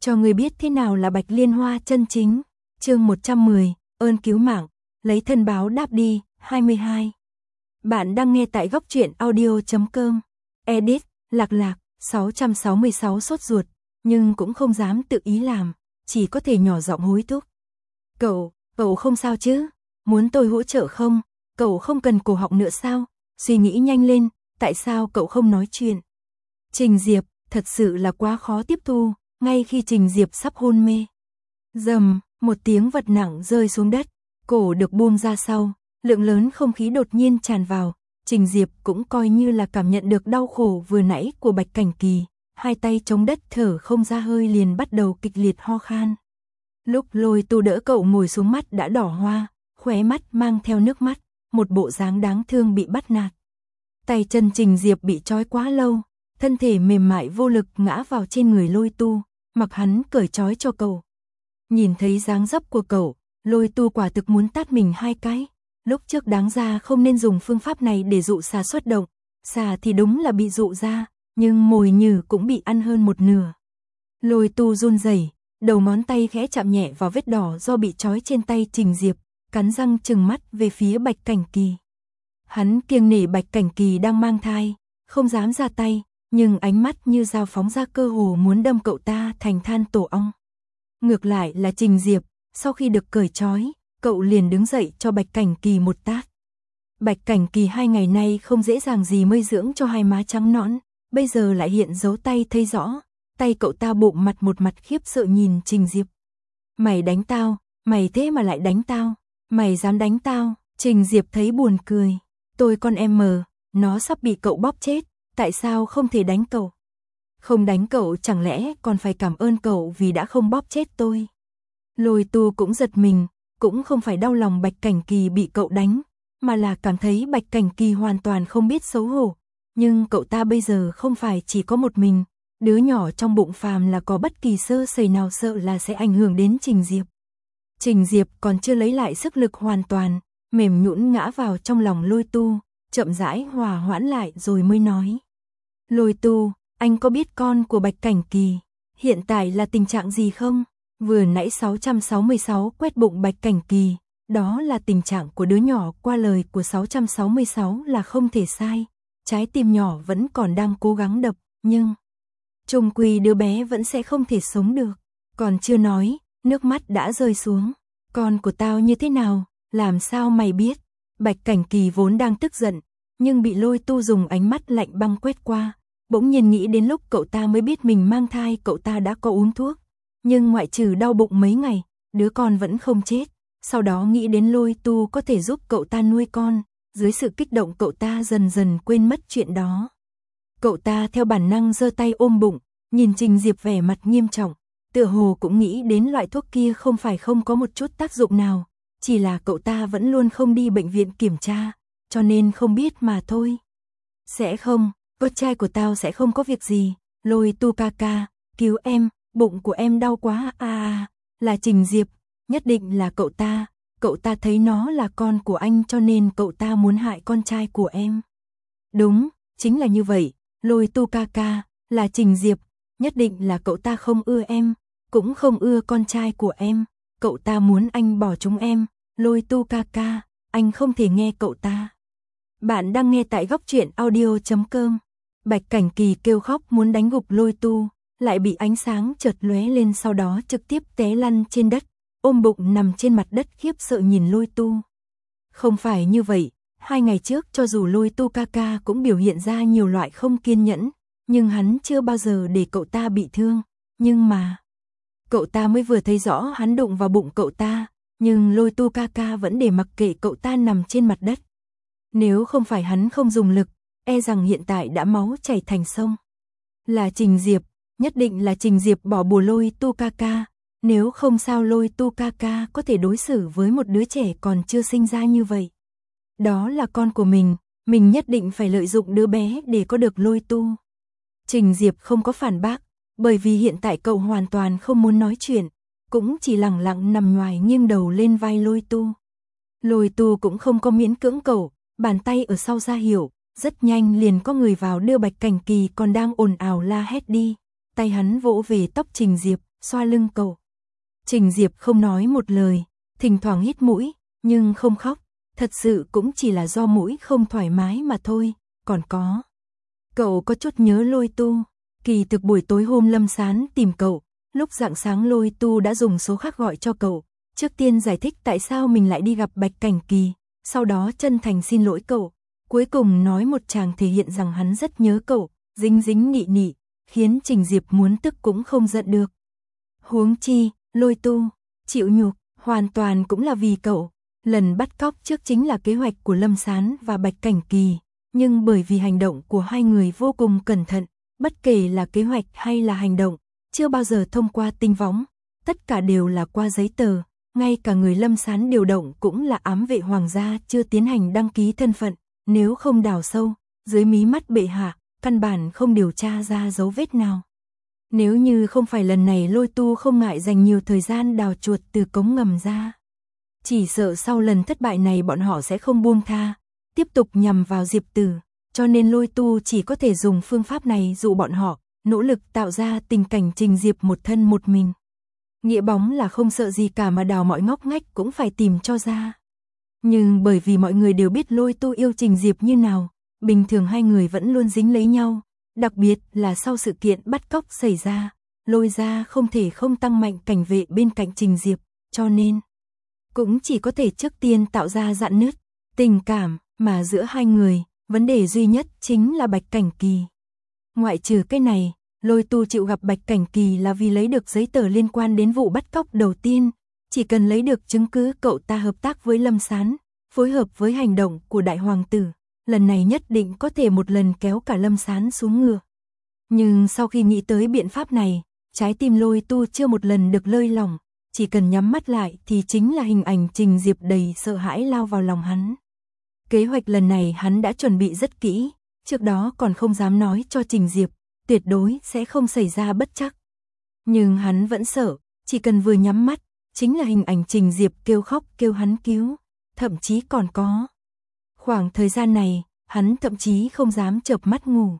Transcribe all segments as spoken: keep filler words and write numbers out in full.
cho ngươi biết thế nào là Bạch Liên Hoa chân chính. Chương một trăm mười, ơn cứu mạng, lấy thân báo đáp đi, hai mươi hai. Bạn đang nghe tại góc truyện audio chấm com. Edit, Lạc Lạc, sáu trăm sáu mươi sáu sốt ruột, nhưng cũng không dám tự ý làm, chỉ có thể nhỏ giọng hối thúc. Cậu, cậu không sao chứ? Muốn tôi hỗ trợ không? Cậu không cần cổ họng nữa sao? Suy nghĩ nhanh lên, tại sao cậu không nói chuyện? Trình Diệp, thật sự là quá khó tiếp thu, ngay khi Trình Diệp sắp hôn mê. Rầm, một tiếng vật nặng rơi xuống đất, cổ được buông ra sau, lượng lớn không khí đột nhiên tràn vào, Trình Diệp cũng coi như là cảm nhận được đau khổ vừa nãy của Bạch Cảnh Kỳ, hai tay chống đất thở không ra hơi liền bắt đầu kịch liệt ho khan. Lúc Lôi Tu đỡ cậu ngồi xuống mắt đã đỏ hoa, khóe mắt mang theo nước mắt, một bộ dáng đáng thương bị bắt nạt. Tay chân Trình Diệp bị trói quá lâu, thân thể mềm mại vô lực ngã vào trên người Lôi Tu, mặc hắn cởi trói cho cậu. Nhìn thấy dáng dấp của cậu, Lôi Tu quả thực muốn tát mình hai cái. Lúc trước đáng ra không nên dùng phương pháp này để dụ xà xuất động, xà thì đúng là bị dụ ra, nhưng mồi nhử cũng bị ăn hơn một nửa. Lôi Tu run rẩy, đầu ngón tay khẽ chạm nhẹ vào vết đỏ do bị trói trên tay Trình Diệp, cắn răng trừng mắt về phía Bạch Cảnh Kỳ. Hắn kiêng nể Bạch Cảnh Kỳ đang mang thai, không dám ra tay, nhưng ánh mắt như dao phóng ra cơ hồ muốn đâm cậu ta thành than tổ ong. Ngược lại là Trình Diệp, sau khi được cởi trói, cậu liền đứng dậy cho Bạch Cảnh Kỳ một tát. Bạch Cảnh Kỳ hai ngày nay không dễ dàng gì mới dưỡng cho hai má trắng nõn, bây giờ lại hiện dấu tay thấy rõ, tay cậu ta bụng mặt một mặt khiếp sợ nhìn Trình Diệp. Mày đánh tao, mày thế mà lại đánh tao, mày dám đánh tao? Trình Diệp thấy buồn cười, tôi con em mờ, nó sắp bị cậu bóp chết, tại sao không thể đánh cậu? Không đánh cậu chẳng lẽ còn phải cảm ơn cậu vì đã không bóp chết tôi? Lôi Tu cũng giật mình, cũng không phải đau lòng Bạch Cảnh Kỳ bị cậu đánh, mà là cảm thấy Bạch Cảnh Kỳ hoàn toàn không biết xấu hổ. Nhưng cậu ta bây giờ không phải chỉ có một mình, đứa nhỏ trong bụng phàm là có bất kỳ sơ sẩy nào sợ là sẽ ảnh hưởng đến Trình Diệp. Trình Diệp còn chưa lấy lại sức lực hoàn toàn, mềm nhũn ngã vào trong lòng Lôi Tu, chậm rãi hòa hoãn lại rồi mới nói. Lôi Tu, anh có biết con của Bạch Cảnh Kỳ hiện tại là tình trạng gì không? Vừa nãy sáu trăm sáu mươi sáu quét bụng Bạch Cảnh Kỳ, đó là tình trạng của đứa nhỏ, qua lời của sáu trăm sáu mươi sáu là không thể sai. Trái tim nhỏ vẫn còn đang cố gắng đập, nhưng chung quy đứa bé vẫn sẽ không thể sống được. Còn chưa nói, nước mắt đã rơi xuống. Con của tao như thế nào, làm sao mày biết? Bạch Cảnh Kỳ vốn đang tức giận, nhưng bị Lôi Tu dùng ánh mắt lạnh băng quét qua, bỗng nhiên nghĩ đến lúc cậu ta mới biết mình mang thai cậu ta đã có uống thuốc. Nhưng ngoại trừ đau bụng mấy ngày, đứa con vẫn không chết. Sau đó nghĩ đến Lôi Tu có thể giúp cậu ta nuôi con, dưới sự kích động cậu ta dần dần quên mất chuyện đó. Cậu ta theo bản năng giơ tay ôm bụng, nhìn Trình Diệp vẻ mặt nghiêm trọng, tựa hồ cũng nghĩ đến loại thuốc kia không phải không có một chút tác dụng nào, chỉ là cậu ta vẫn luôn không đi bệnh viện kiểm tra, cho nên không biết mà thôi. Sẽ không, con trai của tao sẽ không có việc gì, Lôi Tu ca ca, cứu em, bụng của em đau quá à, à là Trình Diệp, nhất định là cậu ta, cậu ta thấy nó là con của anh cho nên cậu ta muốn hại con trai của em. Đúng, chính là như vậy, Lôi Tu ca ca, là Trình Diệp, nhất định là cậu ta không ưa em, cũng không ưa con trai của em, cậu ta muốn anh bỏ chúng em, Lôi Tu ca ca, anh không thể nghe cậu ta. Bạn đang nghe tại góc truyện audio chấm com. Bạch Cảnh Kỳ kêu khóc muốn đánh gục Lôi Tu, lại bị ánh sáng chợt lóe lên sau đó trực tiếp té lăn trên đất, ôm bụng nằm trên mặt đất khiếp sợ nhìn Lôi Tu. Không phải như vậy, hai ngày trước cho dù Lôi Tu ca ca cũng biểu hiện ra nhiều loại không kiên nhẫn, nhưng hắn chưa bao giờ để cậu ta bị thương, nhưng mà cậu ta mới vừa thấy rõ hắn đụng vào bụng cậu ta, nhưng Lôi Tu ca ca vẫn để mặc kệ cậu ta nằm trên mặt đất. Nếu không phải hắn không dùng lực, e rằng hiện tại đã máu chảy thành sông. Là Trình Diệp, nhất định là Trình Diệp bỏ bùa Lôi Tu ca ca, nếu không sao Lôi Tu ca ca có thể đối xử với một đứa trẻ còn chưa sinh ra như vậy. Đó là con của mình, mình nhất định phải lợi dụng đứa bé để có được Lôi Tu. Trình Diệp không có phản bác, bởi vì hiện tại cậu hoàn toàn không muốn nói chuyện, cũng chỉ lặng lặng nằm nhoài nghiêng đầu lên vai Lôi Tu. Lôi Tu cũng không có miễn cưỡng cậu, bàn tay ở sau ra hiệu, rất nhanh liền có người vào đưa Bạch Cảnh Kỳ còn đang ồn ào la hét đi. Tay hắn vỗ về tóc Trình Diệp, xoa lưng cậu. Trình Diệp không nói một lời, thỉnh thoảng hít mũi, nhưng không khóc, thật sự cũng chỉ là do mũi không thoải mái mà thôi, còn có. Cậu có chút nhớ Lôi Tu, kỳ thực buổi tối hôm Lâm Sán tìm cậu, lúc rạng sáng Lôi Tu đã dùng số khác gọi cho cậu, trước tiên giải thích tại sao mình lại đi gặp Bạch Cảnh Kỳ, sau đó chân thành xin lỗi cậu, cuối cùng nói một tràng thể hiện rằng hắn rất nhớ cậu, dính dính nị nị, khiến Trình Diệp muốn tức cũng không giận được. Huống chi, Lôi Tu, chịu nhục, hoàn toàn cũng là vì cậu, lần bắt cóc trước chính là kế hoạch của Lâm Sán và Bạch Cảnh Kỳ, nhưng bởi vì hành động của hai người vô cùng cẩn thận, bất kể là kế hoạch hay là hành động, chưa bao giờ thông qua tinh võng, tất cả đều là qua giấy tờ, ngay cả người Lâm Sán điều động cũng là ám vệ hoàng gia chưa tiến hành đăng ký thân phận, nếu không đào sâu, dưới mí mắt bệ hạ, căn bản không điều tra ra dấu vết nào. Nếu như không phải lần này Lôi Tu không ngại dành nhiều thời gian đào chuột từ cống ngầm ra, chỉ sợ sau lần thất bại này bọn họ sẽ không buông tha, tiếp tục nhằm vào Diệp Tử, cho nên Lôi Tu chỉ có thể dùng phương pháp này dụ bọn họ, nỗ lực tạo ra tình cảnh Trình Diệp một thân một mình. Nghĩa bóng là không sợ gì cả mà đào mọi ngóc ngách cũng phải tìm cho ra. Nhưng bởi vì mọi người đều biết Lôi Tu yêu Trình Diệp như nào, bình thường hai người vẫn luôn dính lấy nhau, đặc biệt là sau sự kiện bắt cóc xảy ra, Lôi gia không thể không tăng mạnh cảnh vệ bên cạnh Trình Diệp, cho nên cũng chỉ có thể trước tiên tạo ra rạn nứt tình cảm mà giữa hai người, vấn đề duy nhất chính là Bạch Cảnh Kỳ. Ngoại trừ cái này, Lôi Tu chịu gặp Bạch Cảnh Kỳ là vì lấy được giấy tờ liên quan đến vụ bắt cóc đầu tiên, chỉ cần lấy được chứng cứ cậu ta hợp tác với Lâm Sán, phối hợp với hành động của đại hoàng tử, lần này nhất định có thể một lần kéo cả Lâm Sán xuống ngựa. Nhưng sau khi nghĩ tới biện pháp này, trái tim Lôi Tu chưa một lần được lơi lỏng, chỉ cần nhắm mắt lại thì chính là hình ảnh Trình Diệp đầy sợ hãi lao vào lòng hắn. Kế hoạch lần này hắn đã chuẩn bị rất kỹ, trước đó còn không dám nói cho Trình Diệp, tuyệt đối sẽ không xảy ra bất trắc. Nhưng hắn vẫn sợ, chỉ cần vừa nhắm mắt, chính là hình ảnh Trình Diệp kêu khóc kêu hắn cứu, thậm chí còn có. Khoảng thời gian này, hắn thậm chí không dám chợp mắt ngủ.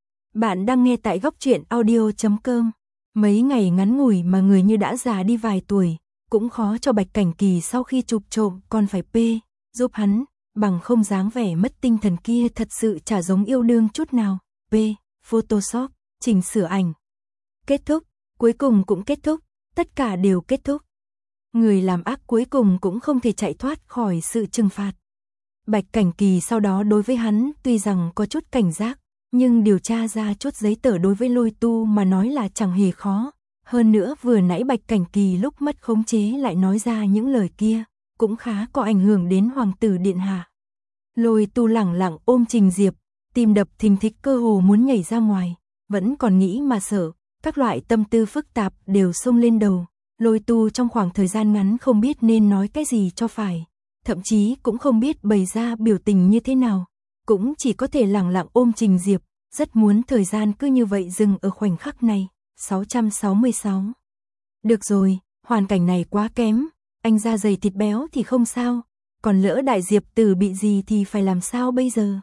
Bạn đang nghe tại góc truyện audio chấm com. Mấy ngày ngắn ngủi mà người như đã già đi vài tuổi, cũng khó cho Bạch Cảnh Kỳ sau khi chụp trộm còn phải pê, giúp hắn, bằng không dáng vẻ mất tinh thần kia thật sự chả giống yêu đương chút nào. P. Photoshop, chỉnh sửa ảnh. Kết thúc, cuối cùng cũng kết thúc, tất cả đều kết thúc. Người làm ác cuối cùng cũng không thể chạy thoát khỏi sự trừng phạt. Bạch Cảnh Kỳ sau đó đối với hắn tuy rằng có chút cảnh giác, nhưng điều tra ra chút giấy tờ đối với Lôi Tu mà nói là chẳng hề khó. Hơn nữa vừa nãy Bạch Cảnh Kỳ lúc mất khống chế lại nói ra những lời kia, cũng khá có ảnh hưởng đến hoàng tử điện hạ. Lôi Tu lẳng lặng ôm Trình Diệp, tim đập thình thịch cơ hồ muốn nhảy ra ngoài, vẫn còn nghĩ mà sợ, các loại tâm tư phức tạp đều xông lên đầu. Lôi Tu trong khoảng thời gian ngắn không biết nên nói cái gì cho phải, thậm chí cũng không biết bày ra biểu tình như thế nào, cũng chỉ có thể lẳng lặng ôm Trình Diệp, rất muốn thời gian cứ như vậy dừng ở khoảnh khắc này. sáu trăm sáu mươi sáu. Được rồi, hoàn cảnh này quá kém, anh da dày thịt béo thì không sao, còn lỡ đại Diệp Tử bị gì thì phải làm sao bây giờ?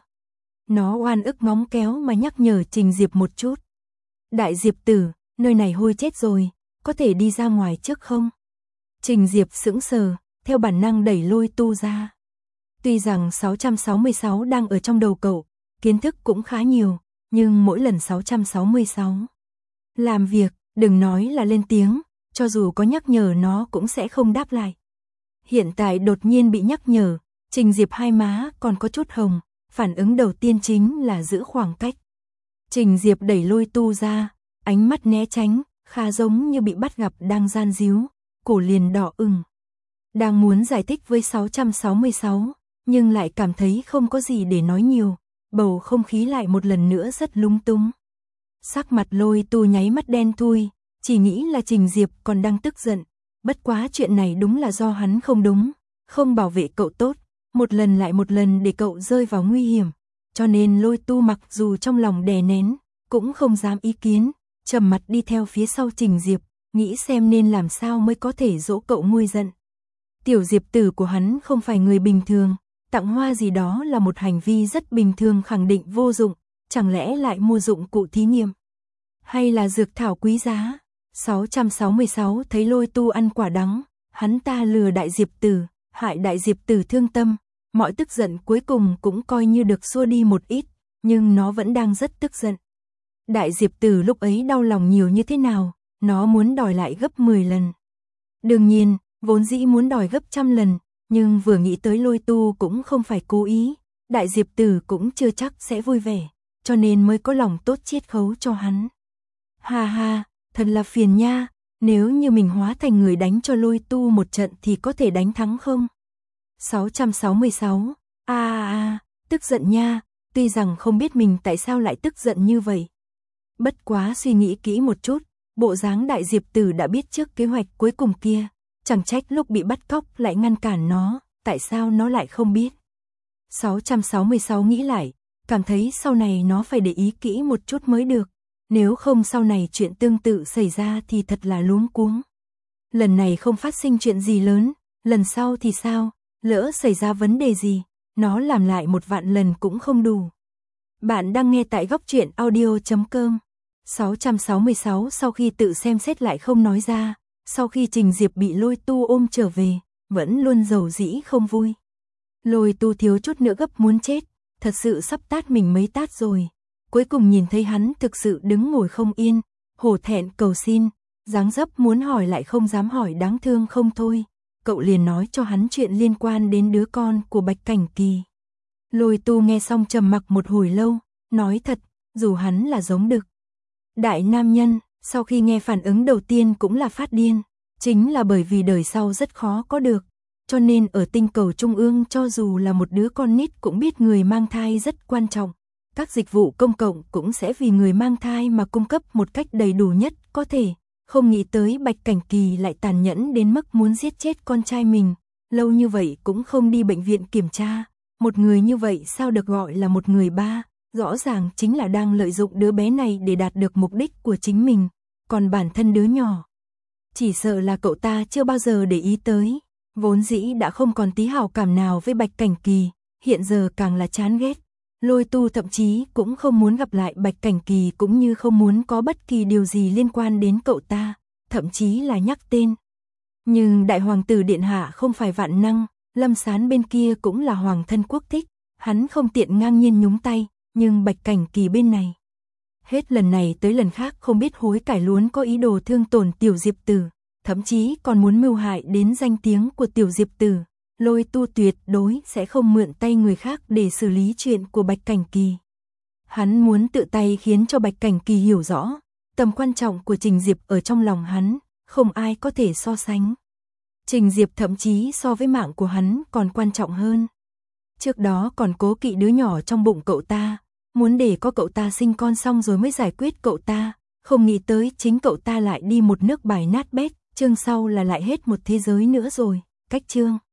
Nó oan ức ngóng kéo mà nhắc nhở Trình Diệp một chút. Đại Diệp Tử, nơi này hôi chết rồi, có thể đi ra ngoài trước không? Trình Diệp sững sờ, theo bản năng đẩy Lôi Tu ra. Tuy rằng sáu trăm sáu mươi sáu đang ở trong đầu cậu, kiến thức cũng khá nhiều, nhưng mỗi lần sáu trăm sáu mươi sáu làm việc, đừng nói là lên tiếng, cho dù có nhắc nhở nó cũng sẽ không đáp lại. Hiện tại đột nhiên bị nhắc nhở, Trình Diệp hai má còn có chút hồng, phản ứng đầu tiên chính là giữ khoảng cách. Trình Diệp đẩy Lôi Tu ra, ánh mắt né tránh, khá giống như bị bắt gặp đang gian díu, cổ liền đỏ ửng. Đang muốn giải thích với sáu trăm sáu mươi sáu, nhưng lại cảm thấy không có gì để nói nhiều, bầu không khí lại một lần nữa rất lung tung. Sắc mặt Lôi Tu nháy mắt đen thui, chỉ nghĩ là Trình Diệp còn đang tức giận, bất quá chuyện này đúng là do hắn không đúng, không bảo vệ cậu tốt, một lần lại một lần để cậu rơi vào nguy hiểm, cho nên Lôi Tu mặc dù trong lòng đè nén, cũng không dám ý kiến, trầm mặt đi theo phía sau Trình Diệp, nghĩ xem nên làm sao mới có thể dỗ cậu nguôi giận. Tiểu Diệp Tử của hắn không phải người bình thường, tặng hoa gì đó là một hành vi rất bình thường khẳng định vô dụng, chẳng lẽ lại mua dụng cụ thí nghiệm? Hay là dược thảo quý giá? sáu trăm sáu mươi sáu thấy Lôi Tu ăn quả đắng, hắn ta lừa Đại Diệp Tử, hại Đại Diệp Tử thương tâm, mọi tức giận cuối cùng cũng coi như được xua đi một ít, nhưng nó vẫn đang rất tức giận. Đại Diệp Tử lúc ấy đau lòng nhiều như thế nào, nó muốn đòi lại gấp mười lần. Đương nhiên, vốn dĩ muốn đòi gấp trăm lần, nhưng vừa nghĩ tới Lôi Tu cũng không phải cố ý, Đại Diệp Tử cũng chưa chắc sẽ vui vẻ, cho nên mới có lòng tốt chiết khấu cho hắn. Ha ha, thật là phiền nha, nếu như mình hóa thành người đánh cho Lôi Tu một trận thì có thể đánh thắng không? sáu trăm sáu mươi sáu, a a a, tức giận nha, tuy rằng không biết mình tại sao lại tức giận như vậy. Bất quá suy nghĩ kỹ một chút, bộ dáng Đại Diệp Tử đã biết trước kế hoạch cuối cùng kia, chẳng trách lúc bị bắt cóc lại ngăn cản nó, tại sao nó lại không biết. sáu trăm sáu mươi sáu nghĩ lại, cảm thấy sau này nó phải để ý kỹ một chút mới được, nếu không sau này chuyện tương tự xảy ra thì thật là luống cuống. Lần này không phát sinh chuyện gì lớn, lần sau thì sao, lỡ xảy ra vấn đề gì, nó làm lại một vạn lần cũng không đủ. Bạn đang nghe tại góc truyện audio chấm com. sáu trăm sáu mươi sáu sau khi tự xem xét lại không nói ra, sau khi Trình Diệp bị Lôi Tu ôm trở về, vẫn luôn dầu dĩ không vui. Lôi Tu thiếu chút nữa gấp muốn chết, thật sự sắp tát mình mấy tát rồi. Cuối cùng nhìn thấy hắn thực sự đứng ngồi không yên, hổ thẹn cầu xin, dáng dấp muốn hỏi lại không dám hỏi đáng thương không thôi. Cậu liền nói cho hắn chuyện liên quan đến đứa con của Bạch Cảnh Kỳ. Lôi Tu nghe xong trầm mặc một hồi lâu, nói thật, dù hắn là giống đực đại nam nhân, sau khi nghe phản ứng đầu tiên cũng là phát điên, chính là bởi vì đời sau rất khó có được, cho nên ở tinh cầu trung ương cho dù là một đứa con nít cũng biết người mang thai rất quan trọng, các dịch vụ công cộng cũng sẽ vì người mang thai mà cung cấp một cách đầy đủ nhất có thể, không nghĩ tới Bạch Cảnh Kỳ lại tàn nhẫn đến mức muốn giết chết con trai mình, lâu như vậy cũng không đi bệnh viện kiểm tra, một người như vậy sao được gọi là một người ba. Rõ ràng chính là đang lợi dụng đứa bé này để đạt được mục đích của chính mình, còn bản thân đứa nhỏ, chỉ sợ là cậu ta chưa bao giờ để ý tới, vốn dĩ đã không còn tí hảo cảm nào với Bạch Cảnh Kỳ, hiện giờ càng là chán ghét. Lôi Tu thậm chí cũng không muốn gặp lại Bạch Cảnh Kỳ cũng như không muốn có bất kỳ điều gì liên quan đến cậu ta, thậm chí là nhắc tên. Nhưng đại hoàng tử điện hạ không phải vạn năng, Lâm Sán bên kia cũng là hoàng thân quốc thích, hắn không tiện ngang nhiên nhúng tay. Nhưng Bạch Cảnh Kỳ bên này, hết lần này tới lần khác không biết hối cải luôn có ý đồ thương tổn Tiểu Diệp Tử, thậm chí còn muốn mưu hại đến danh tiếng của Tiểu Diệp Tử. Lôi Tu tuyệt đối sẽ không mượn tay người khác để xử lý chuyện của Bạch Cảnh Kỳ. Hắn muốn tự tay khiến cho Bạch Cảnh Kỳ hiểu rõ, tầm quan trọng của Trình Diệp ở trong lòng hắn, không ai có thể so sánh. Trình Diệp thậm chí so với mạng của hắn còn quan trọng hơn. Trước đó còn cố kỵ đứa nhỏ trong bụng cậu ta, muốn để có cậu ta sinh con xong rồi mới giải quyết cậu ta, không nghĩ tới chính cậu ta lại đi một nước bài nát bét, chương sau là lại hết một thế giới nữa rồi, cách chương.